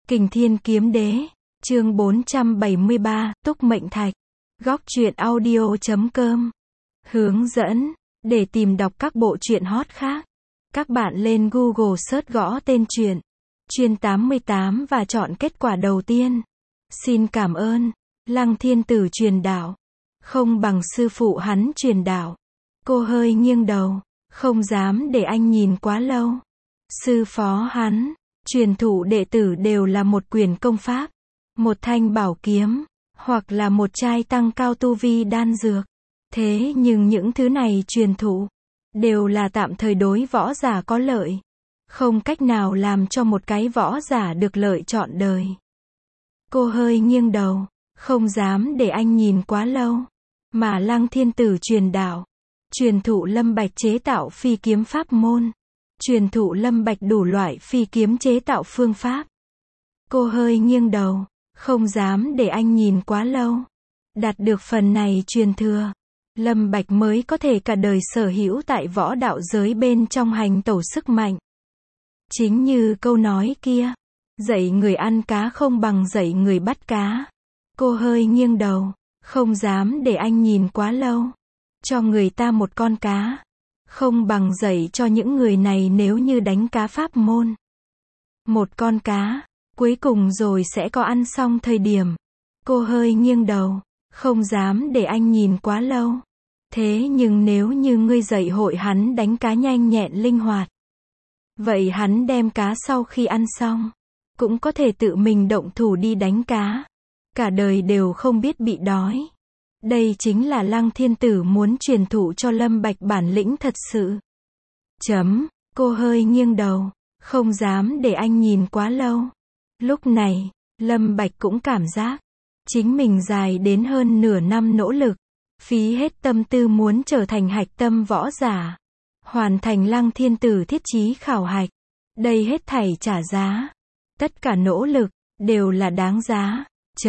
Kình Thiên Kiếm Đế, chương 473, Túc Mệnh Thạch. Góc truyện audio.com. Hướng dẫn, để tìm đọc các bộ truyện hot khác. Các bạn lên Google search gõ tên truyện, Chuyên 88 và chọn kết quả đầu tiên. Xin cảm ơn, Lăng Thiên Tử truyền đạo. Không bằng sư phụ hắn truyền đạo. Cô hơi nghiêng đầu, không dám để anh nhìn quá lâu. Sư phó hắn, truyền thụ đệ tử đều là một quyển công pháp, một thanh bảo kiếm, hoặc là một chai tăng cao tu vi đan dược. Thế nhưng những thứ này truyền thụ, đều là tạm thời đối võ giả có lợi. Không cách nào làm cho một cái võ giả được lợi trọn đời. Cô hơi nghiêng đầu, không dám để anh nhìn quá lâu. Mà Lăng Thiên Tử truyền đạo, truyền thụ Lâm Bạch chế tạo phi kiếm pháp môn, truyền thụ Lâm Bạch đủ loại phi kiếm chế tạo phương pháp. Cô hơi nghiêng đầu, không dám để anh nhìn quá lâu. Đạt được phần này truyền thừa, Lâm Bạch mới có thể cả đời sở hữu tại võ đạo giới bên trong hành tẩu sức mạnh. Chính như câu nói kia, dạy người ăn cá không bằng dạy người bắt cá. Cô hơi nghiêng đầu, không dám để anh nhìn quá lâu. Cho người ta một con cá, không bằng dạy cho những người này nếu như đánh cá pháp môn. Một con cá, cuối cùng rồi sẽ có ăn xong thời điểm. Cô hơi nghiêng đầu, không dám để anh nhìn quá lâu. Thế nhưng nếu như ngươi dạy hội hắn đánh cá nhanh nhẹn linh hoạt, vậy hắn đem cá sau khi ăn xong, cũng có thể tự mình động thủ đi đánh cá. Cả đời đều không biết bị đói. Đây chính là Lăng Thiên Tử muốn truyền thụ cho Lâm Bạch bản lĩnh thật sự. Cô hơi nghiêng đầu, không dám để anh nhìn quá lâu. Lúc này, Lâm Bạch cũng cảm giác, chính mình dài đến hơn nửa năm nỗ lực, phí hết tâm tư muốn trở thành hạch tâm võ giả, hoàn thành Lăng Thiên Tử thiết chí khảo hạch. Đây hết thảy trả giá, tất cả nỗ lực, đều là đáng giá.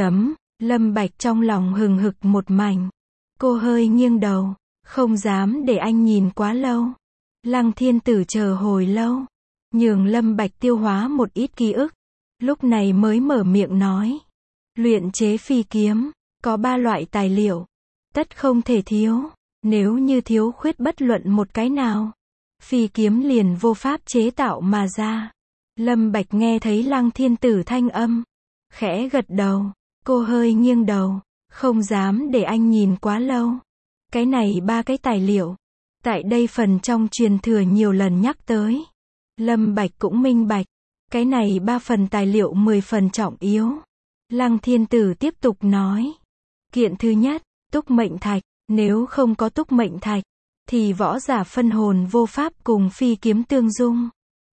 Lâm Bạch trong lòng hừng hực một mảnh. Cô hơi nghiêng đầu, không dám để anh nhìn quá lâu. Lăng Thiên Tử chờ hồi lâu, nhường Lâm Bạch tiêu hóa một ít ký ức, lúc này mới mở miệng nói. Luyện chế phi kiếm, có 3 loại tài liệu, tất không thể thiếu. Nếu như thiếu khuyết bất luận một cái nào, phi kiếm liền vô pháp chế tạo mà ra. Lâm Bạch nghe thấy Lăng Thiên Tử thanh âm, khẽ gật đầu. Cô hơi nghiêng đầu, không dám để anh nhìn quá lâu. Cái này 3 cái tài liệu, tại đây phần trong truyền thừa nhiều lần nhắc tới. Lâm Bạch cũng minh bạch, cái này 3 phần tài liệu 10 phần trọng yếu. Lăng Thiên Tử tiếp tục nói. Kiện thứ nhất, Túc Mệnh Thạch. Nếu không có Túc Mệnh Thạch, thì võ giả phân hồn vô pháp cùng phi kiếm tương dung.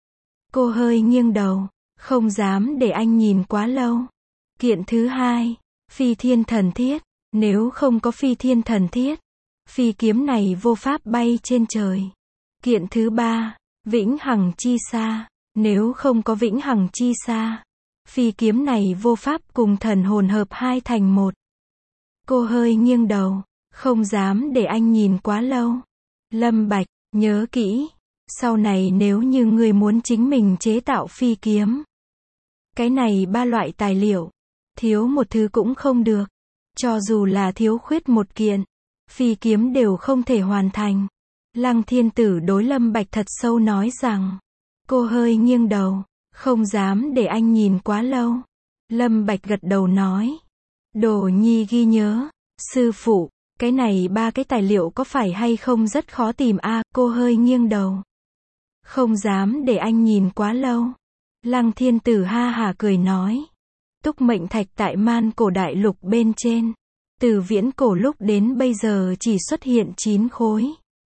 Cô hơi nghiêng đầu, không dám để anh nhìn quá lâu. Kiện thứ hai, Phi Thiên Thần Thiết. Nếu không có Phi Thiên Thần Thiết, phi kiếm này vô pháp bay trên trời. Kiện thứ ba, Vĩnh Hằng Chi Sa. Nếu không có Vĩnh Hằng Chi Sa, phi kiếm này vô pháp cùng thần hồn hợp hai thành một. Cô hơi nghiêng đầu, không dám để anh nhìn quá lâu. Lâm Bạch, nhớ kỹ, sau này nếu như người muốn chính mình chế tạo phi kiếm, cái này 3 loại tài liệu, thiếu một thứ cũng không được. Cho dù là thiếu khuyết một kiện, phi kiếm đều không thể hoàn thành. Lăng Thiên Tử đối Lâm Bạch thật sâu nói rằng. Cô hơi nghiêng đầu, không dám để anh nhìn quá lâu. Lâm Bạch gật đầu nói. Đồ nhi ghi nhớ. Sư phụ, cái này 3 cái tài liệu có phải hay không rất khó tìm a? Cô hơi nghiêng đầu, không dám để anh nhìn quá lâu. Lăng Thiên Tử ha hả cười nói. Túc Mệnh Thạch tại Man Cổ Đại Lục bên trên, từ viễn cổ lúc đến bây giờ chỉ xuất hiện 9 khối.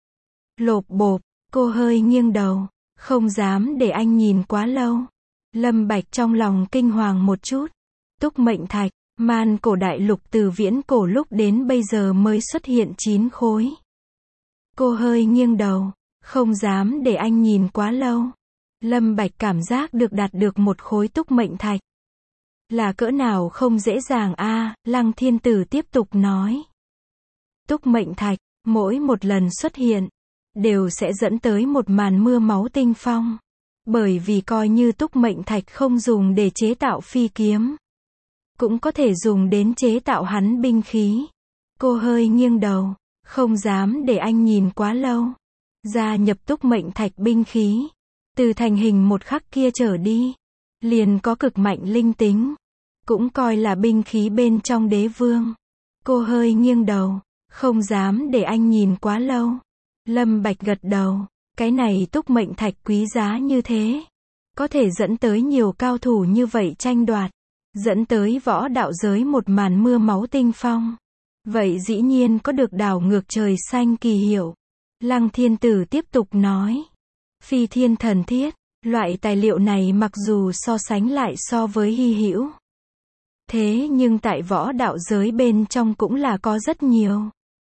Lộp bộp, cô hơi nghiêng đầu, không dám để anh nhìn quá lâu. Lâm Bạch trong lòng kinh hoàng một chút. Túc Mệnh Thạch, Man Cổ Đại Lục từ viễn cổ lúc đến bây giờ mới xuất hiện 9 khối. Cô hơi nghiêng đầu, không dám để anh nhìn quá lâu. Lâm Bạch cảm giác được đạt được một khối Túc Mệnh Thạch là cỡ nào không dễ dàng a. Lăng Thiên Tử tiếp tục nói. Túc Mệnh Thạch, mỗi một lần xuất hiện, đều sẽ dẫn tới một màn mưa máu tinh phong. Bởi vì coi như túc mệnh thạch không dùng để chế tạo phi kiếm, cũng có thể dùng đến chế tạo hắn binh khí. Cô hơi nghiêng đầu, không dám để anh nhìn quá lâu. Gia nhập túc mệnh thạch binh khí, từ thành hình một khắc kia trở đi, liền có cực mạnh linh tính, cũng coi là binh khí bên trong đế vương. Cô hơi nghiêng đầu, không dám để anh nhìn quá lâu. Lâm Bạch gật đầu, cái này túc mệnh thạch quý giá như thế, có thể dẫn tới nhiều cao thủ như vậy tranh đoạt, dẫn tới võ đạo giới một màn mưa máu tinh phong. Vậy dĩ nhiên có được đảo ngược trời xanh kỳ hiệu. Lăng Thiên Tử tiếp tục nói, phi thiên thần thiết, loại tài liệu này mặc dù so sánh lại so với hy hữu, thế nhưng tại võ đạo giới bên trong cũng là có rất nhiều.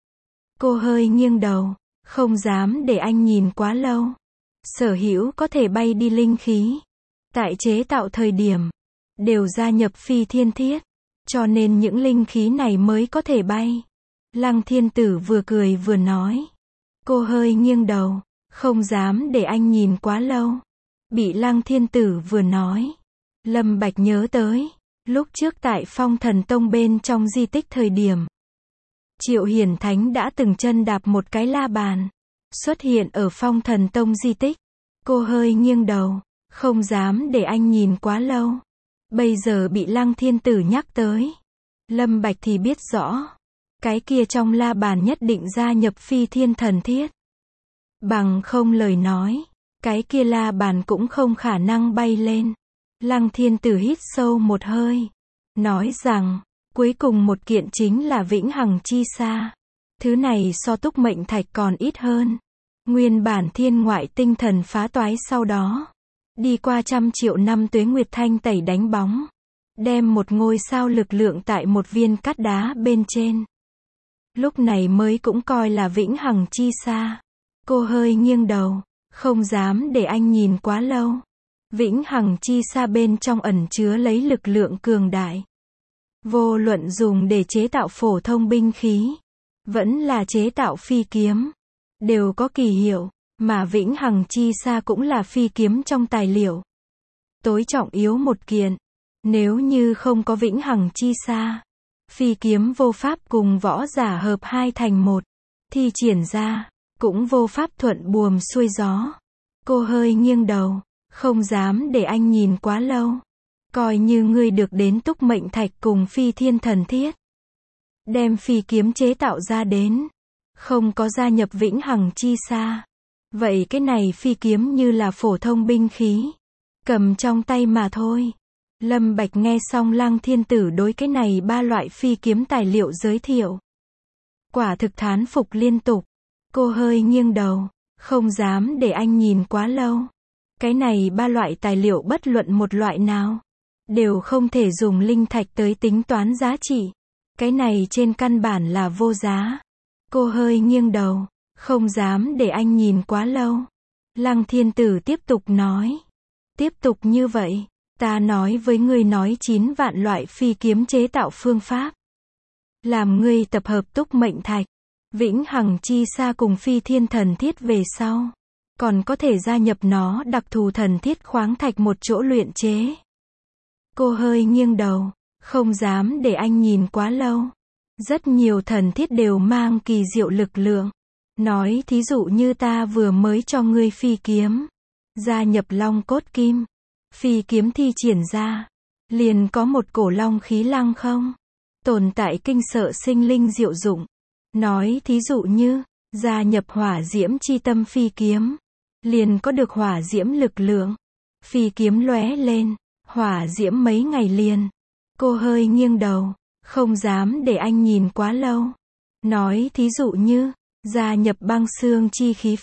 Cô hơi nghiêng đầu, không dám để anh nhìn quá lâu. Sở hữu có thể bay đi linh khí, tại chế tạo thời điểm, đều gia nhập phi thiên thiết, cho nên những linh khí này mới có thể bay. Lăng Thiên Tử vừa cười vừa nói. Cô hơi nghiêng đầu, không dám để anh nhìn quá lâu. Bị Lăng Thiên Tử vừa nói, Lâm Bạch nhớ tới, lúc trước tại Phong Thần Tông bên trong di tích thời điểm, Triệu Hiển Thánh đã từng chân đạp một cái la bàn, xuất hiện ở Phong Thần Tông di tích. Cô hơi nghiêng đầu, không dám để anh nhìn quá lâu. Bây giờ bị Lăng Thiên Tử nhắc tới, Lâm Bạch thì biết rõ, cái kia trong la bàn nhất định gia nhập phi thiên thần thiết. Bằng không lời nói, cái kia la bàn cũng không khả năng bay lên. Lăng Thiên Tử hít sâu một hơi, nói rằng, cuối cùng một kiện chính là vĩnh hằng chi sa. Thứ này so túc mệnh thạch còn ít hơn. Nguyên bản thiên ngoại tinh thần phá toái sau đó, đi qua 100 triệu năm tuế nguyệt thanh tẩy đánh bóng, đem một ngôi sao lực lượng tại một viên cát đá bên trên. Lúc này mới cũng coi là vĩnh hằng chi sa. Cô hơi nghiêng đầu, không dám để anh nhìn quá lâu. Vĩnh hằng chi sa bên trong ẩn chứa lấy lực lượng cường đại. Vô luận dùng để chế tạo phổ thông binh khí, vẫn là chế tạo phi kiếm, đều có kỳ hiệu, mà vĩnh hằng chi sa cũng là phi kiếm trong tài liệu tối trọng yếu một kiện. Nếu như không có vĩnh hằng chi sa, phi kiếm vô pháp cùng võ giả hợp hai thành một, thi triển ra, cũng vô pháp thuận buồm xuôi gió. Cô hơi nghiêng đầu, không dám để anh nhìn quá lâu. Coi như ngươi được đến túc mệnh thạch cùng phi thiên thần thiết, đem phi kiếm chế tạo ra đến, không có gia nhập vĩnh hằng chi sa, vậy cái này phi kiếm như là phổ thông binh khí, cầm trong tay mà thôi. Lâm Bạch nghe xong Lăng Thiên Tử đối cái này ba loại phi kiếm tài liệu giới thiệu, quả thực thán phục liên tục. Cô hơi nghiêng đầu, không dám để anh nhìn quá lâu. Cái này ba loại tài liệu bất luận một loại nào, đều không thể dùng linh thạch tới tính toán giá trị. Cái này trên căn bản là vô giá. Cô hơi nghiêng đầu, không dám để anh nhìn quá lâu. Lăng Thiên Tử tiếp tục nói. Tiếp tục như vậy, ta nói với ngươi nói 9 vạn loại phi kiếm chế tạo phương pháp. Làm ngươi tập hợp túc mệnh thạch, vĩnh hằng chi sa cùng phi thiên thần thiết về sau, còn có thể gia nhập nó đặc thù thần thiết khoáng thạch một chỗ luyện chế. Cô hơi nghiêng đầu, không dám để anh nhìn quá lâu. Rất nhiều thần thiết đều mang kỳ diệu lực lượng. Nói thí dụ như ta vừa mới cho ngươi phi kiếm, gia nhập long cốt kim, phi kiếm thi triển ra, liền có một cổ long khí lăng không, tồn tại kinh sợ sinh linh diệu dụng. Nói thí dụ như, gia nhập hỏa diễm chi tâm phi kiếm, liền có được hỏa diễm lực lượng, phi kiếm lóe lên, hỏa diễm mấy ngày liền. Cô hơi nghiêng đầu, không dám để anh nhìn quá lâu. Nói thí dụ như, gia nhập băng xương chi khí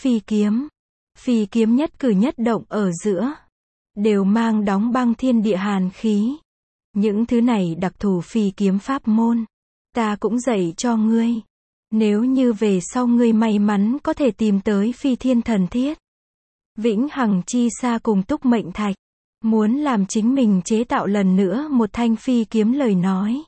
phi kiếm nhất cử nhất động ở giữa, đều mang đóng băng thiên địa hàn khí. Những thứ này đặc thù phi kiếm pháp môn, ta cũng dạy cho ngươi. Nếu như về sau ngươi may mắn có thể tìm tới phi thiên thần thiết, vĩnh hằng chi sa cùng túc mệnh thạch, muốn làm chính mình chế tạo lần nữa một thanh phi kiếm lời nói,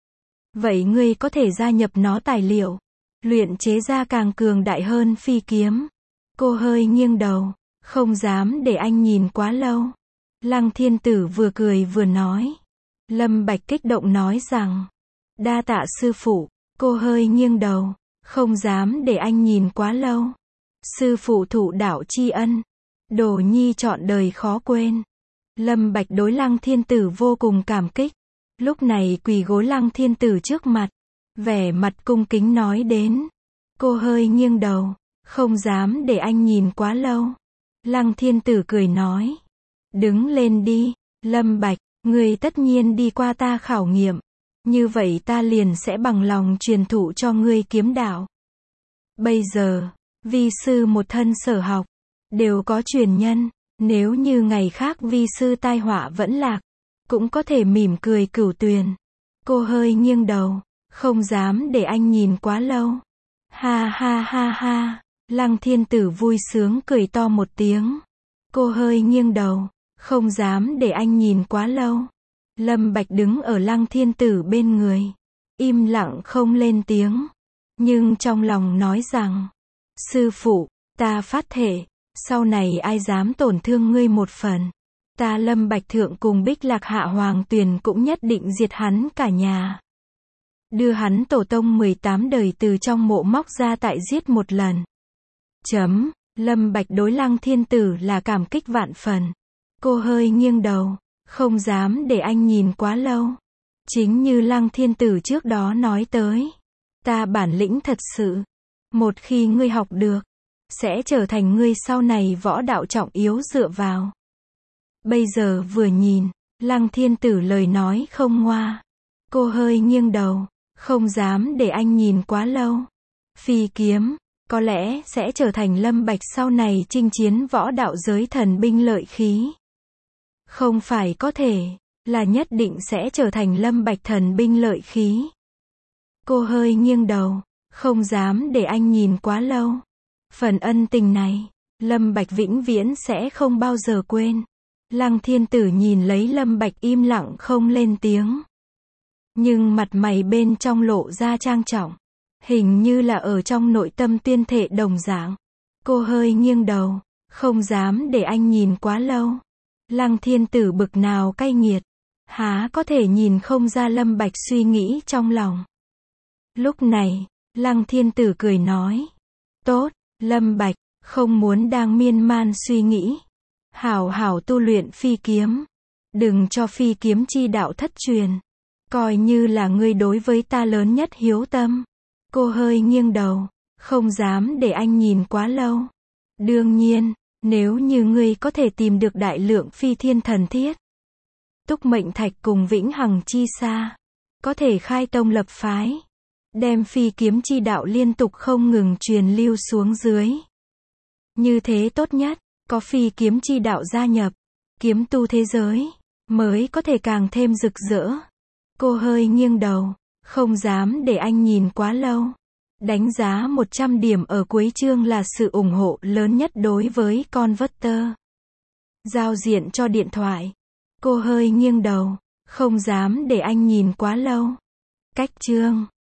vậy ngươi có thể gia nhập nó tài liệu, luyện chế ra càng cường đại hơn phi kiếm. Cô hơi nghiêng đầu, Không dám để anh nhìn quá lâu. Lăng Thiên Tử vừa cười vừa nói. Lâm Bạch kích động nói rằng. Đa tạ sư phụ. Cô hơi nghiêng đầu. Không dám để anh nhìn quá lâu. Sư phụ thụ đạo tri ân. Đồ nhi trọn đời khó quên. Lâm Bạch đối Lăng Thiên Tử vô cùng cảm kích. Lúc này quỳ gối Lăng Thiên Tử trước mặt. Vẻ mặt cung kính nói đến. Cô hơi nghiêng đầu. Không dám để anh nhìn quá lâu. Lăng Thiên Tử cười nói. Đứng lên đi. Lâm Bạch, người tất nhiên đi qua ta khảo nghiệm. Như vậy ta liền sẽ bằng lòng truyền thụ cho ngươi kiếm đạo. Bây giờ, vi sư một thân sở học. Đều có truyền nhân. Nếu như ngày khác vi sư tai họa vẫn lạc. Cũng có thể mỉm cười cửu tuyền. Cô hơi nghiêng đầu. Không dám để anh nhìn quá lâu. Ha ha ha ha. Lăng Thiên Tử vui sướng cười to một tiếng. Cô hơi nghiêng đầu. Không dám để anh nhìn quá lâu. Lâm Bạch đứng ở Lăng Thiên Tử bên người. Im lặng không lên tiếng. Nhưng trong lòng nói rằng. Sư phụ, ta phát thể. Sau này ai dám tổn thương ngươi một phần. Ta Lâm Bạch Thượng cùng Bích Lạc Hạ Hoàng Tuyền cũng nhất định diệt hắn cả nhà. Đưa hắn tổ tông 18 đời từ trong mộ móc ra tại giết một lần. Lâm Bạch đối Lăng Thiên Tử là cảm kích vạn phần. Cô hơi nghiêng đầu. Không dám để anh nhìn quá lâu. Chính như Lăng Thiên Tử trước đó nói tới. Ta bản lĩnh thật sự. Một khi ngươi học được. Sẽ trở thành ngươi sau này võ đạo trọng yếu dựa vào. Bây giờ vừa nhìn. Lăng Thiên Tử lời nói không ngoa. Cô hơi nghiêng đầu. Không dám để anh nhìn quá lâu. Phi kiếm. Có lẽ sẽ trở thành Lâm Bạch sau này chinh chiến võ đạo giới thần binh lợi khí. Không phải có thể, là nhất định sẽ trở thành Lâm Bạch thần binh lợi khí. Cô hơi nghiêng đầu, không dám để anh nhìn quá lâu. Phần ân tình này, Lâm Bạch vĩnh viễn sẽ không bao giờ quên. Lăng Thiên Tử nhìn lấy Lâm Bạch im lặng không lên tiếng. Nhưng mặt mày bên trong lộ ra trang trọng. Hình như là ở trong nội tâm tuyên thệ đồng dạng. Cô hơi nghiêng đầu, không dám để anh nhìn quá lâu. Lăng Thiên Tử bực nào cay nghiệt. Há có thể nhìn không ra Lâm Bạch suy nghĩ trong lòng. Lúc này, Lăng Thiên Tử cười nói. Tốt, Lâm Bạch, không muốn đang miên man suy nghĩ. Hảo hảo tu luyện phi kiếm. Đừng cho phi kiếm chi đạo thất truyền. Coi như là ngươi đối với ta lớn nhất hiếu tâm. Cô hơi nghiêng đầu, không dám để anh nhìn quá lâu. Đương nhiên, nếu như ngươi có thể tìm được đại lượng phi thiên thần thiết, túc mệnh thạch cùng vĩnh hằng chi sa, có thể khai tông lập phái, đem phi kiếm chi đạo liên tục không ngừng truyền lưu xuống dưới. Như thế tốt nhất, có phi kiếm chi đạo gia nhập, kiếm tu thế giới, mới có thể càng thêm rực rỡ. Cô hơi nghiêng đầu, không dám để anh nhìn quá lâu. Đánh giá 100 điểm ở cuối chương là sự ủng hộ lớn nhất đối với Converter. Giao diện cho điện thoại. Cô hơi nghiêng đầu, không dám để anh nhìn quá lâu. Cách chương